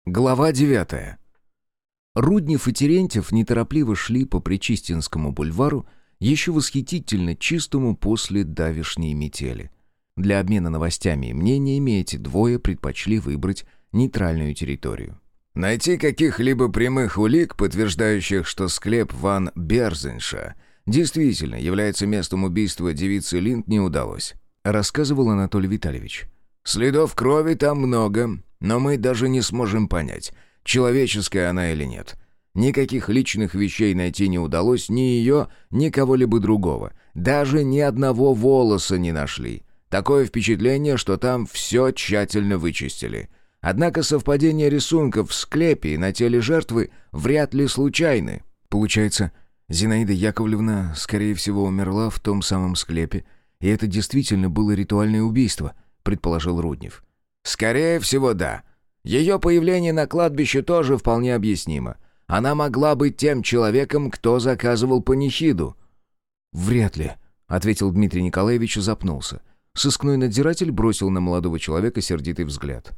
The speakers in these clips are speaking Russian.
Глава 9. Руднев и Терентьев неторопливо шли по Причистинскому бульвару, еще восхитительно чистому после давешней метели. Для обмена новостями и мнениями эти двое предпочли выбрать нейтральную территорию. Найти каких-либо прямых улик, подтверждающих, что склеп ван Берзенша действительно является местом убийства девицы Линд, не удалось, рассказывал Анатолий Витальевич. Следов крови там много, но мы даже не сможем понять, человеческая она или нет. Никаких личных вещей найти не удалось ни ее, ни кого-либо другого. Даже ни одного волоса не нашли. Такое впечатление, что там все тщательно вычистили. Однако совпадение рисунков в склепе и на теле жертвы вряд ли случайны. Получается, Зинаида Яковлевна, скорее всего, умерла в том самом склепе, и это действительно было ритуальное убийство, предположил Руднев. Скорее всего, да. Ее появление на кладбище тоже вполне объяснимо. Она могла быть тем человеком, кто заказывал панихиду. «Вряд ли», — ответил Дмитрий Николаевич и запнулся. Сыскной надзиратель бросил на молодого человека сердитый взгляд.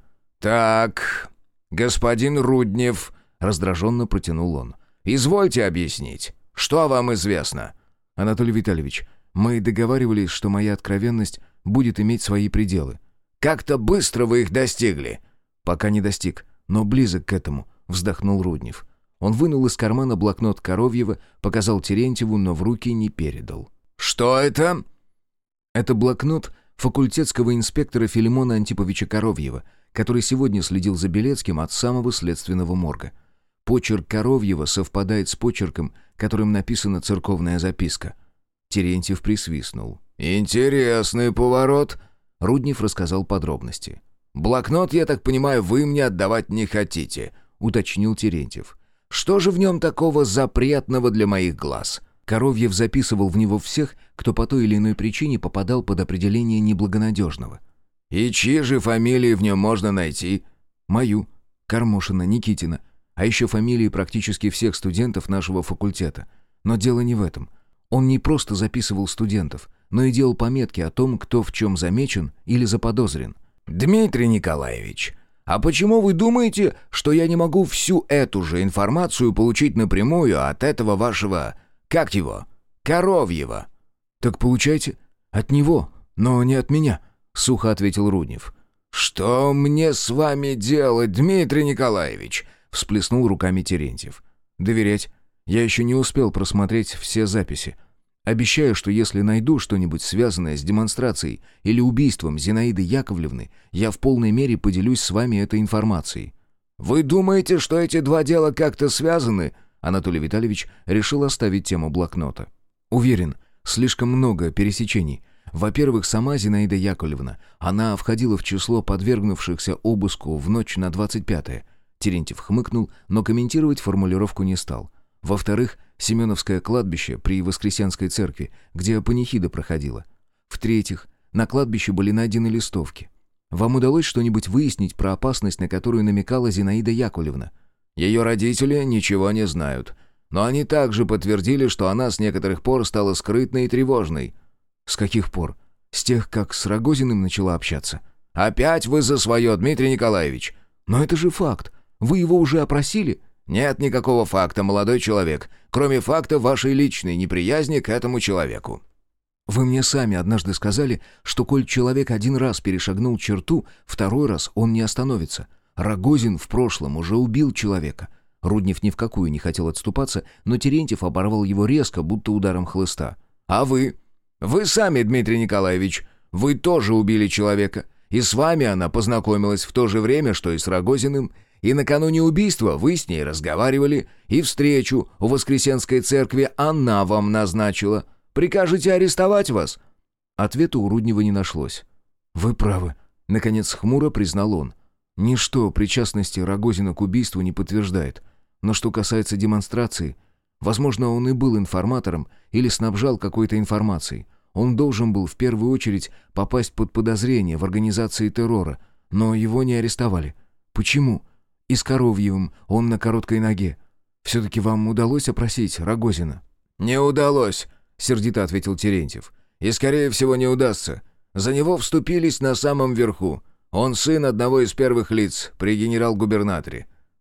«Так, господин Руднев», — раздраженно протянул он, — «извольте объяснить, что вам известно?» «Анатолий Витальевич, мы договаривались, что моя откровенность будет иметь свои пределы». «Как-то быстро вы их достигли». «Пока не достиг, но близок к этому», — вздохнул Руднев. Он вынул из кармана блокнот Коровьева, показал Терентьеву, но в руки не передал. «Что это?» «Это блокнот факультетского инспектора Филимона Антиповича Коровьева, который сегодня следил за Белецким от самого следственного морга. Почерк Коровьева совпадает с почерком, которым написана церковная записка». Терентьев присвистнул. «Интересный поворот», — Руднев рассказал подробности. «Блокнот, я так понимаю, вы мне отдавать не хотите», — уточнил Терентьев. «Что же в нем такого запретного для моих глаз?» Коровьев записывал в него всех, кто по той или иной причине попадал под определение неблагонадежного. «И чьи же фамилии в нем можно найти?» «Мою, Кармошина, Никитина, а еще фамилии практически всех студентов нашего факультета. Но дело не в этом. Он не просто записывал студентов, но и делал пометки о том, кто в чем замечен или заподозрен». «Дмитрий Николаевич, а почему вы думаете, что я не могу всю эту же информацию получить напрямую от этого вашего... как его? Коровьева?» «Так получайте. От него, но не от меня», — сухо ответил Руднев. «Что мне с вами делать, Дмитрий Николаевич?» — всплеснул руками Терентьев. «Доверять. Я еще не успел просмотреть все записи. Обещаю, что если найду что-нибудь связанное с демонстрацией или убийством Зинаиды Яковлевны, я в полной мере поделюсь с вами этой информацией». «Вы думаете, что эти два дела как-то связаны?» Анатолий Витальевич решил оставить тему блокнота. «Уверен, слишком много пересечений. Во-первых, сама Зинаида Яковлевна, она входила в число подвергнувшихся обыску в ночь на 25-е». Терентьев хмыкнул, но комментировать формулировку не стал. «Во-вторых, Семеновское кладбище при Воскресенской церкви, где панихида проходила. В-третьих, на кладбище были найдены листовки. Вам удалось что-нибудь выяснить про опасность, на которую намекала Зинаида Яковлевна?» «Ее родители ничего не знают. Но они также подтвердили, что она с некоторых пор стала скрытной и тревожной». «С каких пор? С тех, как с Рогозиным начала общаться?» «Опять вы за свое, Дмитрий Николаевич!» «Но это же факт. Вы его уже опросили?» «Нет никакого факта, молодой человек, кроме факта вашей личной неприязни к этому человеку». «Вы мне сами однажды сказали, что коль человек один раз перешагнул черту, второй раз он не остановится. Рогозин в прошлом уже убил человека». Руднев ни в какую не хотел отступаться, но Терентьев оборвал его резко, будто ударом хлыста. «А вы? Вы сами, Дмитрий Николаевич, вы тоже убили человека, и с вами она познакомилась в то же время, что и с Рогозиным. И накануне убийства вы с ней разговаривали, и встречу у Воскресенской церкви она вам назначила. Прикажете арестовать вас?» Ответа у Руднева не нашлось. «Вы правы», — наконец хмуро признал он. «Ничто причастности Рогозина к убийству не подтверждает. Но что касается демонстрации, возможно, он и был информатором или снабжал какой-то информацией. Он должен был в первую очередь попасть под подозрение в организации террора, но его не арестовали. Почему? И с Коровьевым он на короткой ноге. Все-таки вам удалось опросить Рогозина?» «Не удалось», — сердито ответил Терентьев. «И, скорее всего, не удастся. За него вступились на самом верху. Он сын одного из первых лиц при генерал-губернаторе.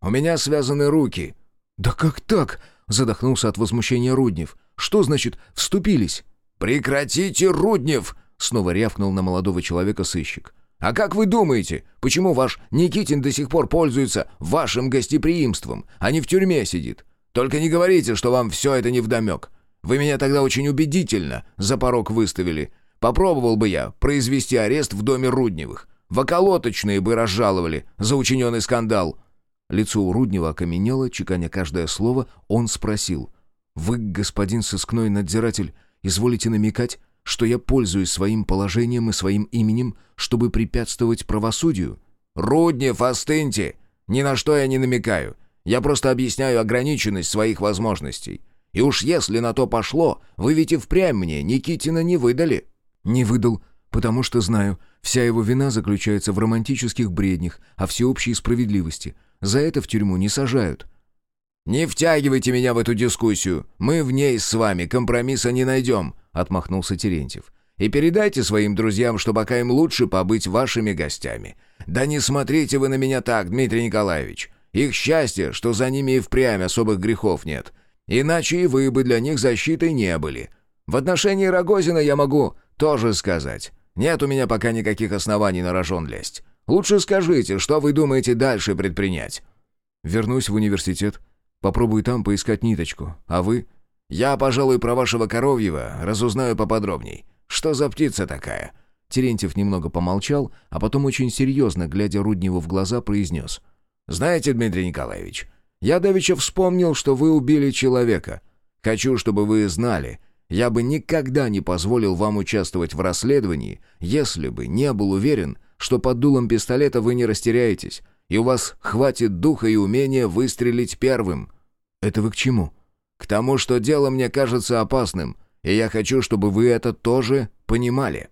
У меня связаны руки». «Да как так?» — задохнулся от возмущения Руднев. «Что значит «вступились»?» «Прекратите, Руднев!» — снова рявкнул на молодого человека сыщик. «А как вы думаете, почему ваш Никитин до сих пор пользуется вашим гостеприимством, а не в тюрьме сидит? Только не говорите, что вам все это невдомек. Вы меня тогда очень убедительно за порог выставили. Попробовал бы я произвести арест в доме Рудневых. В околоточные бы разжаловали за учиненный скандал». Лицо у Руднева окаменело, чеканя каждое слово, он спросил. «Вы, господин сыскной надзиратель, изволите намекать, что я пользуюсь своим положением и своим именем, чтобы препятствовать правосудию?» «Руднев, остыньте! Ни на что я не намекаю. Я просто объясняю ограниченность своих возможностей. И уж если на то пошло, вы ведь и впрямь мне Никитина не выдали». «Не выдал, потому что знаю, вся его вина заключается в романтических бреднях о всеобщей справедливости. За это в тюрьму не сажают». «Не втягивайте меня в эту дискуссию. Мы в ней с вами компромисса не найдем», — отмахнулся Терентьев. «И передайте своим друзьям, что пока им лучше побыть вашими гостями. Да не смотрите вы на меня так, Дмитрий Николаевич. Их счастье, что за ними и впрямь особых грехов нет. Иначе и вы бы для них защитой не были. В отношении Рогозина я могу тоже сказать. Нет у меня пока никаких оснований на рожон лезть. Лучше скажите, что вы думаете дальше предпринять?» «Вернусь в университет. Попробую там поискать ниточку. А вы?» «Я, пожалуй, про вашего Коровьева разузнаю поподробней. Что за птица такая?» Терентьев немного помолчал, а потом очень серьезно, глядя Рудневу в глаза, произнес. «Знаете, Дмитрий Николаевич, я давеча вспомнил, что вы убили человека. Хочу, чтобы вы знали, я бы никогда не позволил вам участвовать в расследовании, если бы не был уверен, что под дулом пистолета вы не растеряетесь, и у вас хватит духа и умения выстрелить первым». «Это вы к чему?» «К тому, что дело мне кажется опасным, и я хочу, чтобы вы это тоже понимали».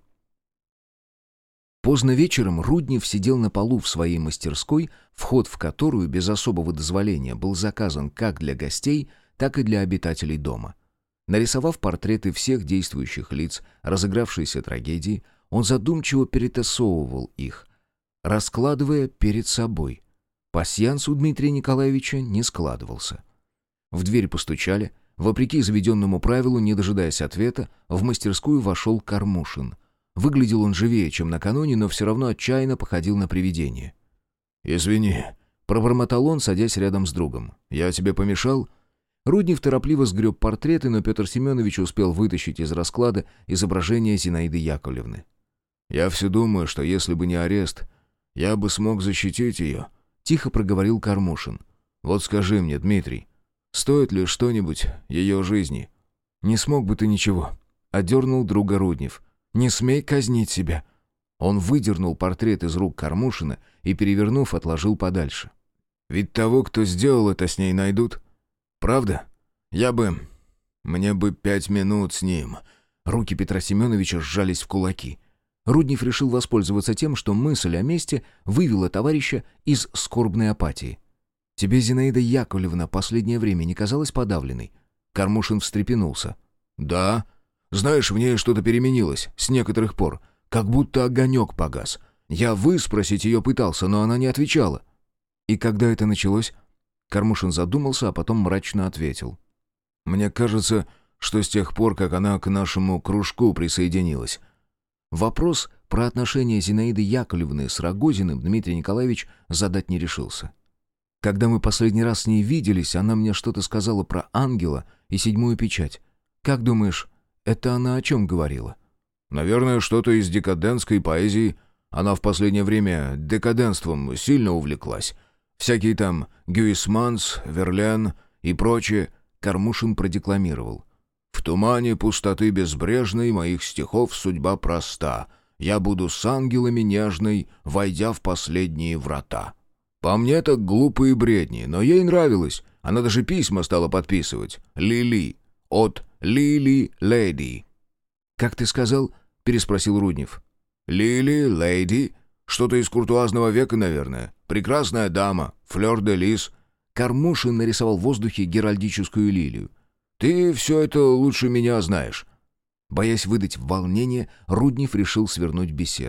Поздно вечером Руднев сидел на полу в своей мастерской, вход в которую без особого дозволения был заказан как для гостей, так и для обитателей дома. Нарисовав портреты всех действующих лиц разыгравшейся трагедии, он задумчиво перетасовывал их, раскладывая перед собой. Пасьянс у Дмитрия Николаевича не складывался. В дверь постучали. Вопреки заведенному правилу, не дожидаясь ответа, в мастерскую вошел Кармушин. Выглядел он живее, чем накануне, но все равно отчаянно походил на привидение. «Извини», — пробормотал он, садясь рядом с другом. «Я тебе помешал?» Руднев торопливо сгреб портреты, но Петр Семенович успел вытащить из расклада изображение Зинаиды Яковлевны. «Я все думаю, что если бы не арест, я бы смог защитить ее», — тихо проговорил Кармушин. «Вот скажи мне, Дмитрий, стоит ли что-нибудь ее жизни?» «Не смог бы ты ничего», — одернул друга Руднев. «Не смей казнить себя». Он выдернул портрет из рук Кармушина и, перевернув, отложил подальше. «Ведь того, кто сделал это, с ней найдут. Правда? Мне бы 5 минут с ним». Руки Петра Семеновича сжались в кулаки. Руднев решил воспользоваться тем, что мысль о мести вывела товарища из скорбной апатии. «Тебе Зинаида Яковлевна последнее время не казалась подавленной?» Кармушин встрепенулся. «Да. Знаешь, в ней что-то переменилось с некоторых пор. Как будто огонек погас. Я выспросить ее пытался, но она не отвечала». «И когда это началось?» Кармушин задумался, а потом мрачно ответил. «Мне кажется, что с тех пор, как она к нашему кружку присоединилась». Вопрос про отношения Зинаиды Яковлевны с Рогозиным Дмитрий Николаевич задать не решился. «Когда мы последний раз с ней виделись, она мне что-то сказала про ангела и седьмую печать. Как думаешь, это она о чем говорила?» «Наверное, что-то из декадентской поэзии. Она в последнее время декаденством сильно увлеклась. Всякие там Гюисманс, Верлен и прочее», — Кармушин продекламировал. «В тумане пустоты безбрежной моих стихов судьба проста. Я буду с ангелами нежной, войдя в последние врата». По мне так глупые бредни, но ей нравилось. Она даже письма стала подписывать. «Лили». От «Лили Леди». «Как ты сказал?» — переспросил Руднев. «Лили Леди. Что-то из куртуазного века, наверное. Прекрасная дама. Флёр-де-лис». Кармушин нарисовал в воздухе геральдическую лилию. «Ты все это лучше меня знаешь». Боясь выдать волнение, Руднев решил свернуть беседу.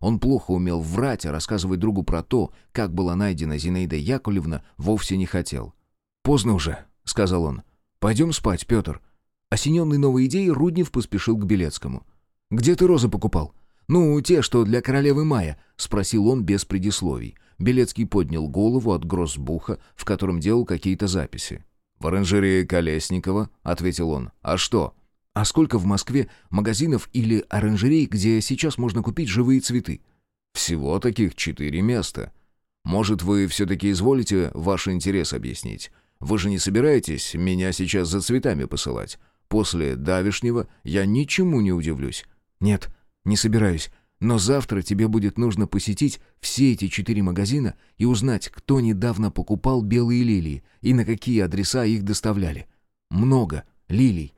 Он плохо умел врать, а рассказывать другу про то, как была найдена Зинаида Яковлевна, вовсе не хотел. «Поздно уже», — сказал он. «Пойдем спать, Петр». Осененный новой идеей, Руднев поспешил к Белецкому. «Где ты розы покупал?» «Ну, те, что для королевы Мая», — спросил он без предисловий. Белецкий поднял голову от гроссбуха, в котором делал какие-то записи. «В оранжерее Колесникова», — ответил он. «А что?» «А сколько в Москве магазинов или оранжерей, где сейчас можно купить живые цветы?» «Всего таких 4 места. Может, вы все-таки изволите ваш интерес объяснить? Вы же не собираетесь меня сейчас за цветами посылать? После давешнего я ничему не удивлюсь». «Нет, не собираюсь. Но завтра тебе будет нужно посетить все эти 4 магазина и узнать, кто недавно покупал белые лилии и на какие адреса их доставляли. Много лилий».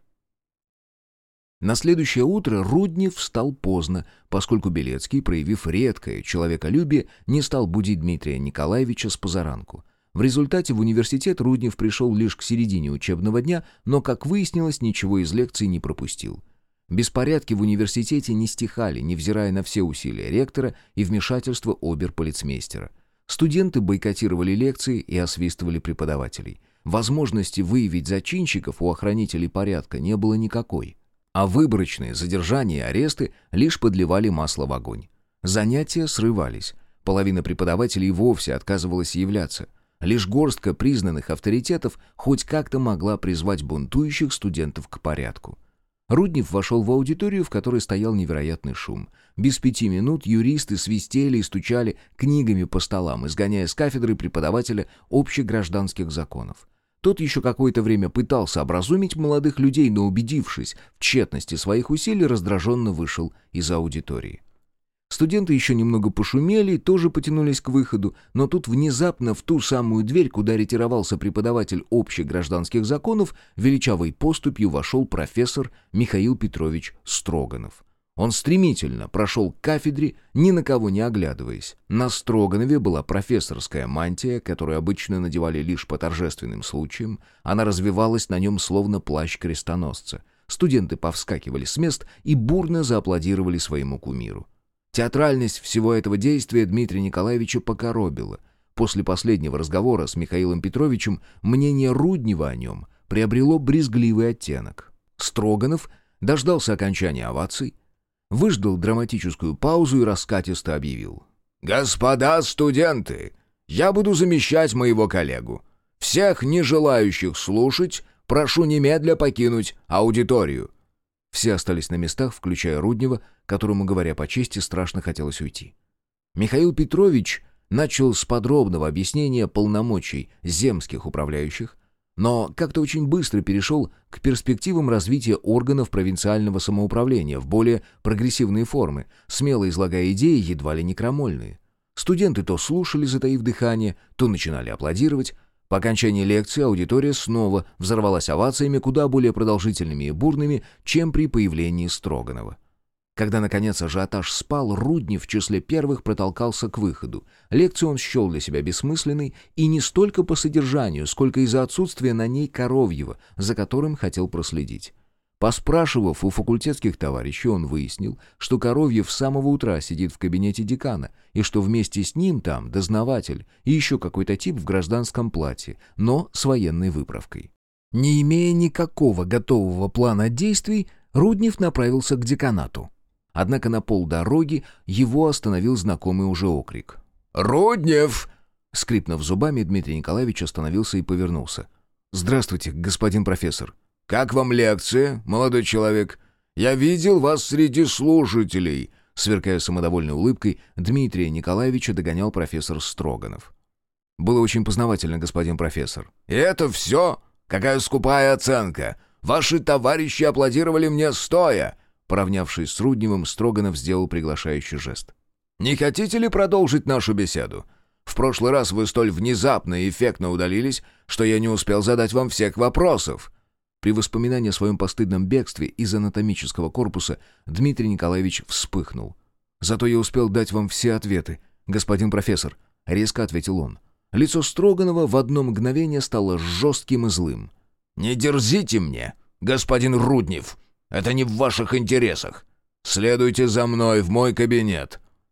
На следующее утро Руднев встал поздно, поскольку Белецкий, проявив редкое человеколюбие, не стал будить Дмитрия Николаевича с позаранку. В результате в университет Руднев пришел лишь к середине учебного дня, но, как выяснилось, ничего из лекций не пропустил. Беспорядки в университете не стихали, невзирая на все усилия ректора и вмешательство обер-полицмейстера. Студенты бойкотировали лекции и освистывали преподавателей. Возможности выявить зачинщиков у охранителей порядка не было никакой. А выборочные задержания и аресты лишь подливали масло в огонь. Занятия срывались. Половина преподавателей вовсе отказывалась являться. Лишь горстка признанных авторитетов хоть как-то могла призвать бунтующих студентов к порядку. Руднев вошел в аудиторию, в которой стоял невероятный шум. Без 5 минут юристы свистели и стучали книгами по столам, изгоняя с кафедры преподавателя общегражданских законов. Тот еще какое-то время пытался образумить молодых людей, но, убедившись в тщетности своих усилий, раздраженно вышел из аудитории. Студенты еще немного пошумели и тоже потянулись к выходу, но тут внезапно в ту самую дверь, куда ретировался преподаватель общегражданских законов, величавой поступью вошел профессор Михаил Петрович Строганов. Он стремительно прошел к кафедре, ни на кого не оглядываясь. На Строганове была профессорская мантия, которую обычно надевали лишь по торжественным случаям. Она развевалась на нем словно плащ крестоносца. Студенты повскакивали с мест и бурно зааплодировали своему кумиру. Театральность всего этого действия Дмитрия Николаевича покоробила. После последнего разговора с Михаилом Петровичем мнение Руднева о нем приобрело брезгливый оттенок. Строганов дождался окончания оваций, выждал драматическую паузу и раскатисто объявил: «Господа студенты, я буду замещать моего коллегу. Всех не желающих слушать прошу немедля покинуть аудиторию». Все остались на местах, включая Руднева, которому, говоря по чести, страшно хотелось уйти. Михаил Петрович начал с подробного объяснения полномочий земских управляющих, но как-то очень быстро перешел к перспективам развития органов провинциального самоуправления в более прогрессивные формы, смело излагая идеи едва ли не крамольные. Студенты то слушали, затаив дыхание, то начинали аплодировать. По окончании лекции аудитория снова взорвалась овациями куда более продолжительными и бурными, чем при появлении Строганова. Когда, наконец, ажиотаж спал, Руднев в числе первых протолкался к выходу. Лекцию он счел для себя бессмысленной, и не столько по содержанию, сколько из-за отсутствия на ней Коровьева, за которым хотел проследить. Поспрашивав у факультетских товарищей, он выяснил, что Коровьев с самого утра сидит в кабинете декана, и что вместе с ним там дознаватель и еще какой-то тип в гражданском платье, но с военной выправкой. Не имея никакого готового плана действий, Руднев направился к деканату. Однако на полдороги его остановил знакомый уже окрик. «Руднев!» Скрипнув зубами, Дмитрий Николаевич остановился и повернулся. «Здравствуйте, господин профессор». «Как вам лекция, молодой человек? Я видел вас среди слушателей», сверкая самодовольной улыбкой, Дмитрия Николаевича догонял профессор Строганов. «Было очень познавательно, господин профессор». «И это все? Какая скупая оценка! Ваши товарищи аплодировали мне стоя!» Поравнявшись с Рудневым, Строганов сделал приглашающий жест. «Не хотите ли продолжить нашу беседу? В прошлый раз вы столь внезапно и эффектно удалились, что я не успел задать вам всех вопросов». При воспоминании о своем постыдном бегстве из анатомического корпуса Дмитрий Николаевич вспыхнул. «Зато я успел дать вам все ответы, господин профессор», — резко ответил он. Лицо Строганова в одно мгновение стало жестким и злым. «Не дерзите мне, господин Руднев! Это не в ваших интересах! Следуйте за мной в мой кабинет!»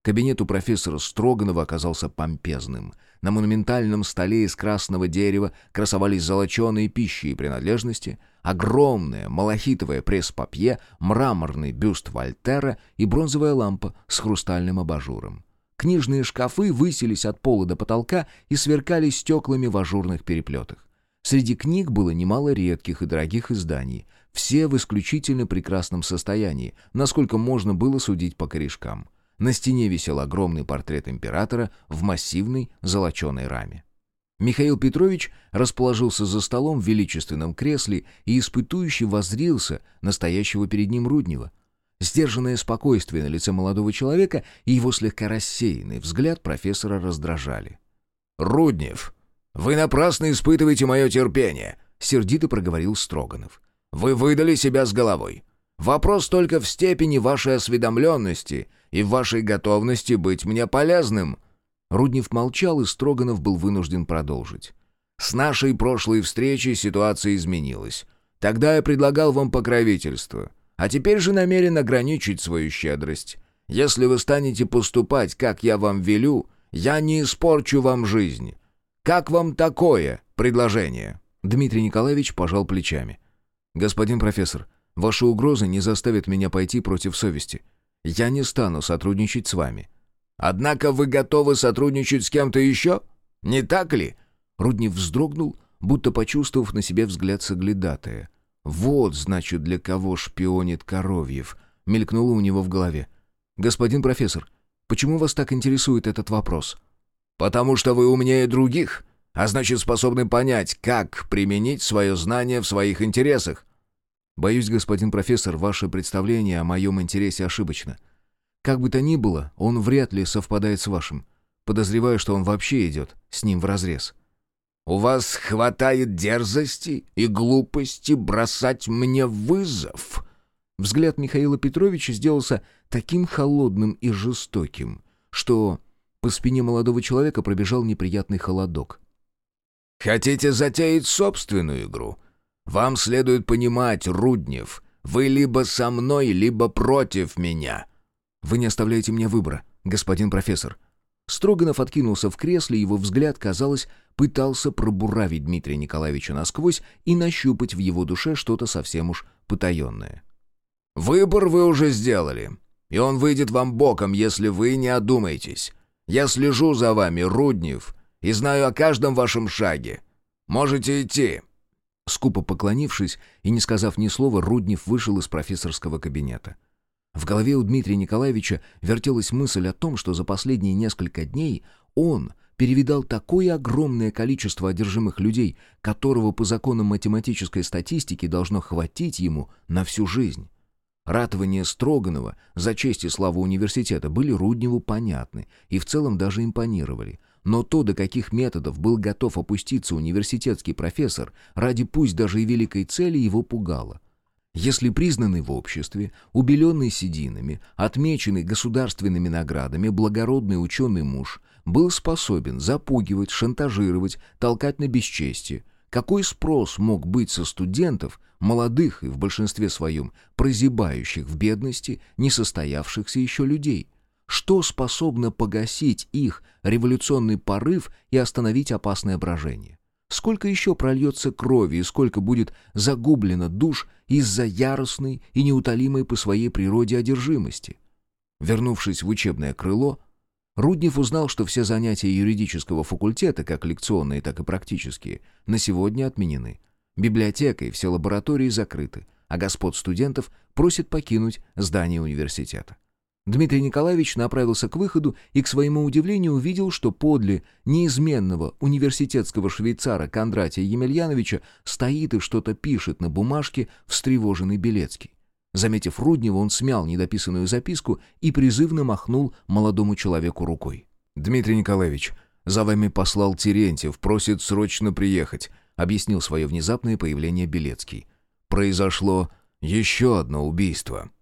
Кабинет у профессора Строганова оказался помпезным. На монументальном столе из красного дерева красовались золоченые пищи и принадлежности, огромное малахитовое пресс-папье, мраморный бюст Вольтера и бронзовая лампа с хрустальным абажуром. Книжные шкафы высились от пола до потолка и сверкали стеклами в ажурных переплетах. Среди книг было немало редких и дорогих изданий, все в исключительно прекрасном состоянии, насколько можно было судить по корешкам. На стене висел огромный портрет императора в массивной золоченой раме. Михаил Петрович расположился за столом в величественном кресле и испытующе воззрился на стоящего перед ним Руднева. Сдержанное спокойствие на лице молодого человека и его слегка рассеянный взгляд профессора раздражали. «Руднев, вы напрасно испытываете мое терпение», — сердито проговорил Строганов. «Вы выдали себя с головой. Вопрос только в степени вашей осведомленности и в вашей готовности быть мне полезным». Руднев молчал, и Строганов был вынужден продолжить. «С нашей прошлой встречи ситуация изменилась. Тогда я предлагал вам покровительство, а теперь же намерен ограничить свою щедрость. Если вы станете поступать, как я вам велю, я не испорчу вам жизнь. Как вам такое предложение?» Дмитрий Николаевич пожал плечами. «Господин профессор, ваши угрозы не заставят меня пойти против совести. Я не стану сотрудничать с вами». «Однако вы готовы сотрудничать с кем-то еще? Не так ли?» Руднев вздрогнул, будто почувствовав на себе взгляд соглядатая. «Вот, значит, для кого шпионит Коровьев», — мелькнуло у него в голове. «Господин профессор, почему вас так интересует этот вопрос?» «Потому что вы умнее других, а значит, способны понять, как применить свое знание в своих интересах». «Боюсь, господин профессор, ваше представление о моем интересе ошибочно. Как бы то ни было, он вряд ли совпадает с вашим. Подозреваю, что он вообще идет с ним вразрез». «У вас хватает дерзости и глупости бросать мне вызов?» Взгляд Михаила Петровича сделался таким холодным и жестоким, что по спине молодого человека пробежал неприятный холодок. «Хотите затеять собственную игру? Вам следует понимать, Руднев, вы либо со мной, либо против меня». «Вы не оставляете мне выбора, господин профессор». Строганов откинулся в кресле, его взгляд, казалось, пытался пробуравить Дмитрия Николаевича насквозь и нащупать в его душе что-то совсем уж потаенное. «Выбор вы уже сделали, и он выйдет вам боком, если вы не одумаетесь. Я слежу за вами, Руднев, и знаю о каждом вашем шаге. Можете идти». Скупо поклонившись и не сказав ни слова, Руднев вышел из профессорского кабинета. В голове у Дмитрия Николаевича вертелась мысль о том, что за последние несколько дней он перевидал такое огромное количество одержимых людей, которого по законам математической статистики должно хватить ему на всю жизнь. Ратования Строганова за честь и славу университета были Рудневу понятны и в целом даже импонировали. Но то, до каких методов был готов опуститься университетский профессор ради пусть даже и великой цели, его пугало. Если признанный в обществе, убеленный сединами, отмеченный государственными наградами, благородный ученый муж был способен запугивать, шантажировать, толкать на бесчестие, какой спрос мог быть со студентов, молодых и в большинстве своем прозябающих в бедности, несостоявшихся еще людей? Что способно погасить их революционный порыв и остановить опасное брожение? Сколько еще прольется крови и сколько будет загублено душ из-за яростной и неутолимой по своей природе одержимости? Вернувшись в учебное крыло, Руднев узнал, что все занятия юридического факультета, как лекционные, так и практические, на сегодня отменены. Библиотека и все лаборатории закрыты, а господ студентов просят покинуть здание университета. Дмитрий Николаевич направился к выходу и, к своему удивлению, увидел, что подле неизменного университетского швейцара Кондратия Емельяновича стоит и что-то пишет на бумажке встревоженный Белецкий. Заметив Руднева, он смял недописанную записку и призывно махнул молодому человеку рукой. «Дмитрий Николаевич, за вами послал Терентьев, просит срочно приехать», объяснил свое внезапное появление Белецкий. «Произошло еще одно убийство».